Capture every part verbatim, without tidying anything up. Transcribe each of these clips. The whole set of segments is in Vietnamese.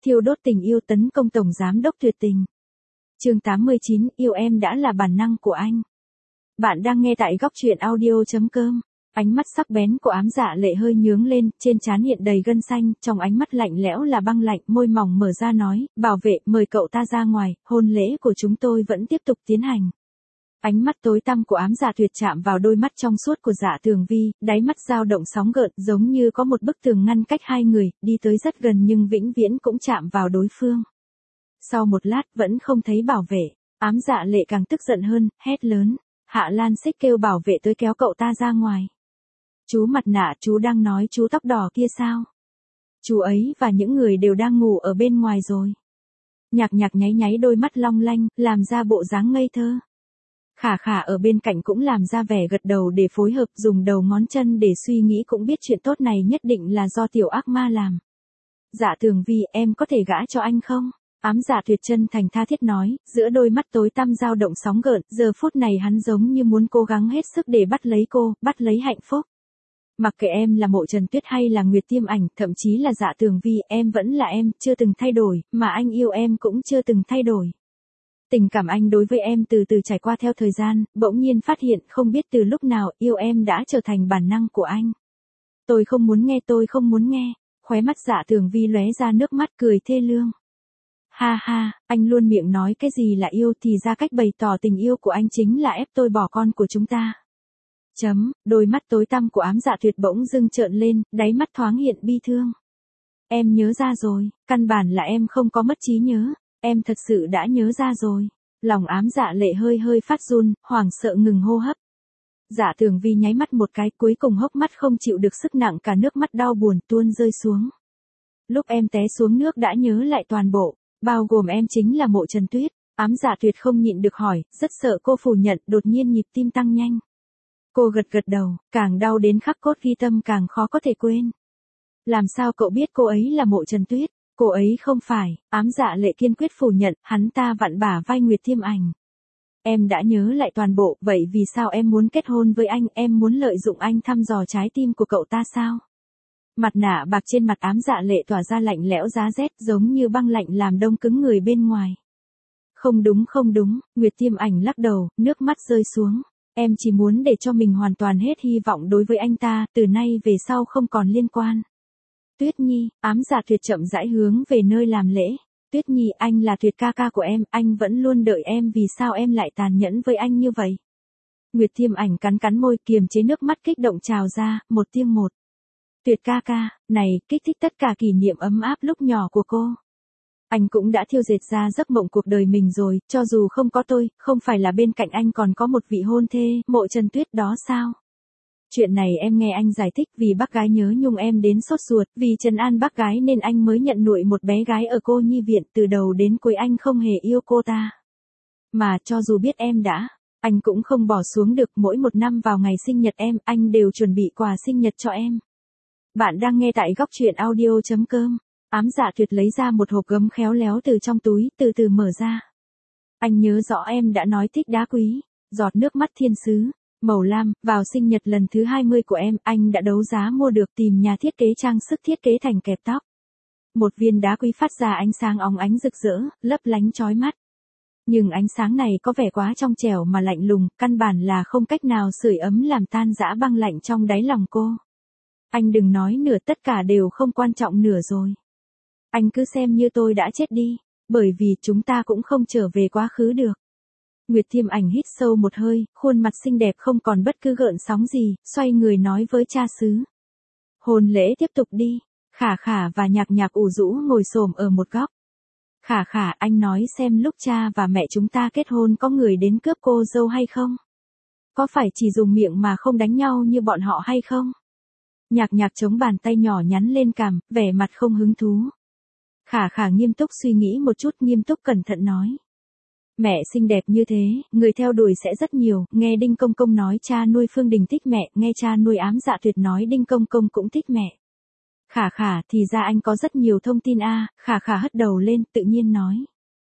thiêu đốt tình yêu tấn công tổng giám đốc tuyệt tình. Chương tám mươi chín, yêu em đã là bản năng của anh. Bạn đang nghe tại góc truyện audio chấm com. Ánh mắt sắc bén của Ám Dạ Lệ hơi nhướng lên, trên trán hiện đầy gân xanh, trong ánh mắt lạnh lẽo là băng lạnh, môi mỏng mở ra nói, bảo vệ, mời cậu ta ra ngoài, hôn lễ của chúng tôi vẫn tiếp tục tiến hành. Ánh mắt tối tăm của Ám Dạ Tuyệt chạm vào đôi mắt trong suốt của Dạ Tường Vi, đáy mắt dao động sóng gợn, giống như có một bức tường ngăn cách hai người, đi tới rất gần nhưng vĩnh viễn cũng chạm vào đối phương. Sau một lát vẫn không thấy bảo vệ, Ám Dạ Lệ càng tức giận hơn, hét lớn, Hạ Lan Xích kêu bảo vệ tới kéo cậu ta ra ngoài. Chú mặt nạ, chú đang nói chú tóc đỏ kia sao? Chú ấy và những người đều đang ngủ ở bên ngoài rồi. Nhạc Nhạc nháy nháy đôi mắt long lanh, làm ra bộ dáng ngây thơ. Khả Khả ở bên cạnh cũng làm ra vẻ gật đầu để phối hợp, dùng đầu ngón chân để suy nghĩ, cũng biết chuyện tốt này nhất định là do tiểu ác ma làm. Dạ Tường Vi, em có thể gả cho anh không? Ám Dạ Tuyệt chân thành tha thiết nói, giữa đôi mắt tối tăm dao động sóng gợn, giờ phút này hắn giống như muốn cố gắng hết sức để bắt lấy cô, bắt lấy hạnh phúc. Mặc kệ em là Mộ Trần Tuyết hay là Nguyệt Tiêm Ảnh, thậm chí là Dạ Tường Vi, em vẫn là em, chưa từng thay đổi, mà anh yêu em cũng chưa từng thay đổi. Tình cảm anh đối với em từ từ trải qua theo thời gian, bỗng nhiên phát hiện không biết từ lúc nào, yêu em đã trở thành bản năng của anh. Tôi không muốn nghe, tôi không muốn nghe. Khóe mắt Dạ Tường Vi lóe ra nước mắt cười thê lương. Ha ha, anh luôn miệng nói cái gì là yêu, thì ra cách bày tỏ tình yêu của anh chính là ép tôi bỏ con của chúng ta. Chấm, đôi mắt tối tăm của Ám Dạ Tuyệt bỗng dưng trợn lên, đáy mắt thoáng hiện bi thương. Em nhớ ra rồi, căn bản là em không có mất trí nhớ, em thật sự đã nhớ ra rồi. Lòng Ám Dạ Lệ hơi hơi phát run, hoảng sợ ngừng hô hấp. Dạ Tường Vi nháy mắt một cái, cuối cùng hốc mắt không chịu được sức nặng, cả nước mắt đau buồn tuôn rơi xuống. Lúc em té xuống nước đã nhớ lại toàn bộ, bao gồm em chính là Mộ Trần Tuyết. Ám Dạ Tuyệt không nhịn được hỏi, rất sợ cô phủ nhận, đột nhiên nhịp tim tăng nhanh. Cô gật gật đầu, càng đau đến khắc cốt ghi tâm càng khó có thể quên. Làm sao cậu biết cô ấy là Mộ Trần Tuyết? Cô ấy không phải. Ám Dạ Lệ kiên quyết phủ nhận, hắn ta vặn bả vai Nguyệt Tiêm Ảnh. Em đã nhớ lại toàn bộ, vậy vì sao em muốn kết hôn với anh, em muốn lợi dụng anh thăm dò trái tim của cậu ta sao? Mặt nạ bạc trên mặt Ám Dạ Lệ tỏa ra lạnh lẽo giá rét, giống như băng lạnh làm đông cứng người bên ngoài. Không đúng không đúng, Nguyệt Tiêm Ảnh lắc đầu, nước mắt rơi xuống. Em chỉ muốn để cho mình hoàn toàn hết hy vọng đối với anh ta, từ nay về sau không còn liên quan. Tuyết Nhi, Ám Dạ Tuyệt chậm rãi hướng về nơi làm lễ. Tuyết Nhi, anh là Tuyệt ca ca của em, anh vẫn luôn đợi em, vì sao em lại tàn nhẫn với anh như vậy? Nguyệt Tiêm Ảnh cắn cắn môi, kiềm chế nước mắt kích động trào ra, một tiếng một. Tuyệt ca ca, này, kích thích tất cả kỷ niệm ấm áp lúc nhỏ của cô. Anh cũng đã thiêu dệt ra giấc mộng cuộc đời mình rồi, cho dù không có tôi, không phải là bên cạnh anh còn có một vị hôn thê, Mộ Trần Tuyết đó sao? Chuyện này em nghe anh giải thích, vì bác gái nhớ nhung em đến sốt ruột, vì trấn an bác gái nên anh mới nhận nuôi một bé gái ở cô nhi viện, từ đầu đến cuối anh không hề yêu cô ta. Mà cho dù biết em đã, anh cũng không bỏ xuống được, mỗi một năm vào ngày sinh nhật em, anh đều chuẩn bị quà sinh nhật cho em. Bạn đang nghe tại góc truyện audio chấm com. Ám Dạ Tuyệt lấy ra một hộp gấm khéo léo từ trong túi, từ từ mở ra. Anh nhớ rõ em đã nói thích đá quý, giọt nước mắt thiên sứ, màu lam, vào sinh nhật lần thứ hai mươi của em, anh đã đấu giá mua được, tìm nhà thiết kế trang sức thiết kế thành kẹp tóc. Một viên đá quý phát ra ánh sáng óng ánh rực rỡ, lấp lánh chói mắt. Nhưng ánh sáng này có vẻ quá trong trẻo mà lạnh lùng, căn bản là không cách nào sưởi ấm làm tan rã băng lạnh trong đáy lòng cô. Anh đừng nói nửa, tất cả đều không quan trọng nửa rồi. Anh cứ xem như tôi đã chết đi, bởi vì chúng ta cũng không trở về quá khứ được. Nguyệt Tiêm Ảnh hít sâu một hơi, khuôn mặt xinh đẹp không còn bất cứ gợn sóng gì, xoay người nói với cha xứ. Hôn lễ tiếp tục đi. Khả Khả và Nhạc Nhạc ủ rũ ngồi xổm ở một góc. Khả Khả, anh nói xem lúc cha và mẹ chúng ta kết hôn có người đến cướp cô dâu hay không? Có phải chỉ dùng miệng mà không đánh nhau như bọn họ hay không? Nhạc Nhạc chống bàn tay nhỏ nhắn lên cằm, vẻ mặt không hứng thú. Khả Khả nghiêm túc suy nghĩ một chút, nghiêm túc cẩn thận nói. Mẹ xinh đẹp như thế, người theo đuổi sẽ rất nhiều, nghe Đinh Công Công nói cha nuôi Phương Đình thích mẹ, nghe cha nuôi Ám Dạ Tuyệt nói Đinh Công Công cũng thích mẹ. Khả Khả, thì ra anh có rất nhiều thông tin a. À. Khả Khả hất đầu lên, tự nhiên nói.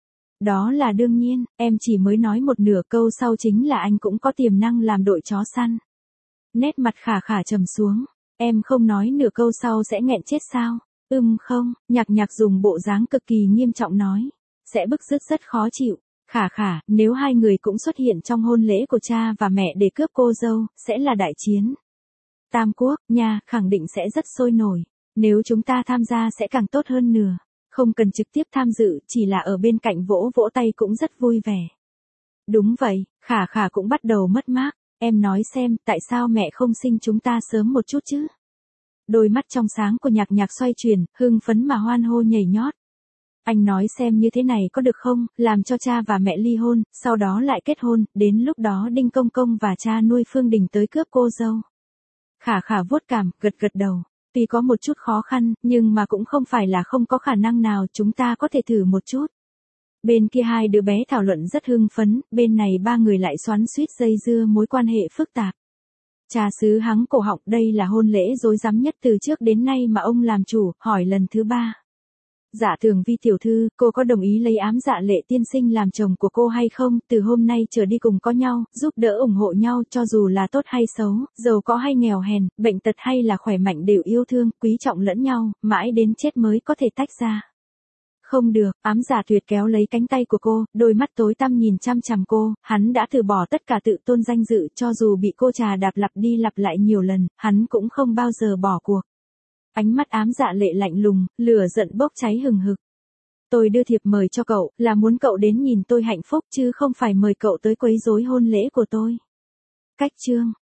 Đó là đương nhiên, em chỉ mới nói một nửa, câu sau chính là anh cũng có tiềm năng làm đội chó săn. Nét mặt Khả Khả trầm xuống, em không nói nửa câu sau sẽ nghẹn chết sao? Ừm không, Nhạc Nhạc dùng bộ dáng cực kỳ nghiêm trọng nói. Sẽ bức rứt rất khó chịu. Khả khả, nếu hai người cũng xuất hiện trong hôn lễ của cha và mẹ để cướp cô dâu, sẽ là đại chiến. Tam Quốc, nha, khẳng định sẽ rất sôi nổi. Nếu chúng ta tham gia sẽ càng tốt hơn nữa. Không cần trực tiếp tham dự, chỉ là ở bên cạnh vỗ vỗ tay cũng rất vui vẻ. Đúng vậy, Khả Khả cũng bắt đầu mất mát. Em nói xem, tại sao mẹ không sinh chúng ta sớm một chút chứ? Đôi mắt trong sáng của Nhạc Nhạc xoay chuyển, hưng phấn mà hoan hô nhảy nhót. Anh nói xem như thế này có được không, làm cho cha và mẹ ly hôn, sau đó lại kết hôn, đến lúc đó Đinh Công Công và cha nuôi Phương Đình tới cướp cô dâu. Khả Khả vuốt cảm, gật gật đầu. Tuy có một chút khó khăn, nhưng mà cũng không phải là không có khả năng nào, chúng ta có thể thử một chút. Bên kia hai đứa bé thảo luận rất hưng phấn, bên này ba người lại xoắn xuýt dây dưa mối quan hệ phức tạp. Cha xứ hắng cổ họng, đây là hôn lễ rối rắm nhất từ trước đến nay mà ông làm chủ, hỏi lần thứ ba. Dạ Tường Vi tiểu thư, cô có đồng ý lấy Ám Dạ Lệ tiên sinh làm chồng của cô hay không? Từ hôm nay trở đi cùng có nhau, giúp đỡ ủng hộ nhau, cho dù là tốt hay xấu, giàu có hay nghèo hèn, bệnh tật hay là khỏe mạnh đều yêu thương, quý trọng lẫn nhau, mãi đến chết mới có thể tách ra. Không được, Ám Dạ Tuyệt kéo lấy cánh tay của cô, đôi mắt tối tăm nhìn chăm chằm cô, hắn đã từ bỏ tất cả tự tôn danh dự, cho dù bị cô trà đạp lặp đi lặp lại nhiều lần, hắn cũng không bao giờ bỏ cuộc. Ánh mắt Ám Dạ Lệ lạnh lùng, lửa giận bốc cháy hừng hực. Tôi đưa thiệp mời cho cậu, là muốn cậu đến nhìn tôi hạnh phúc chứ không phải mời cậu tới quấy rối hôn lễ của tôi. Cách chương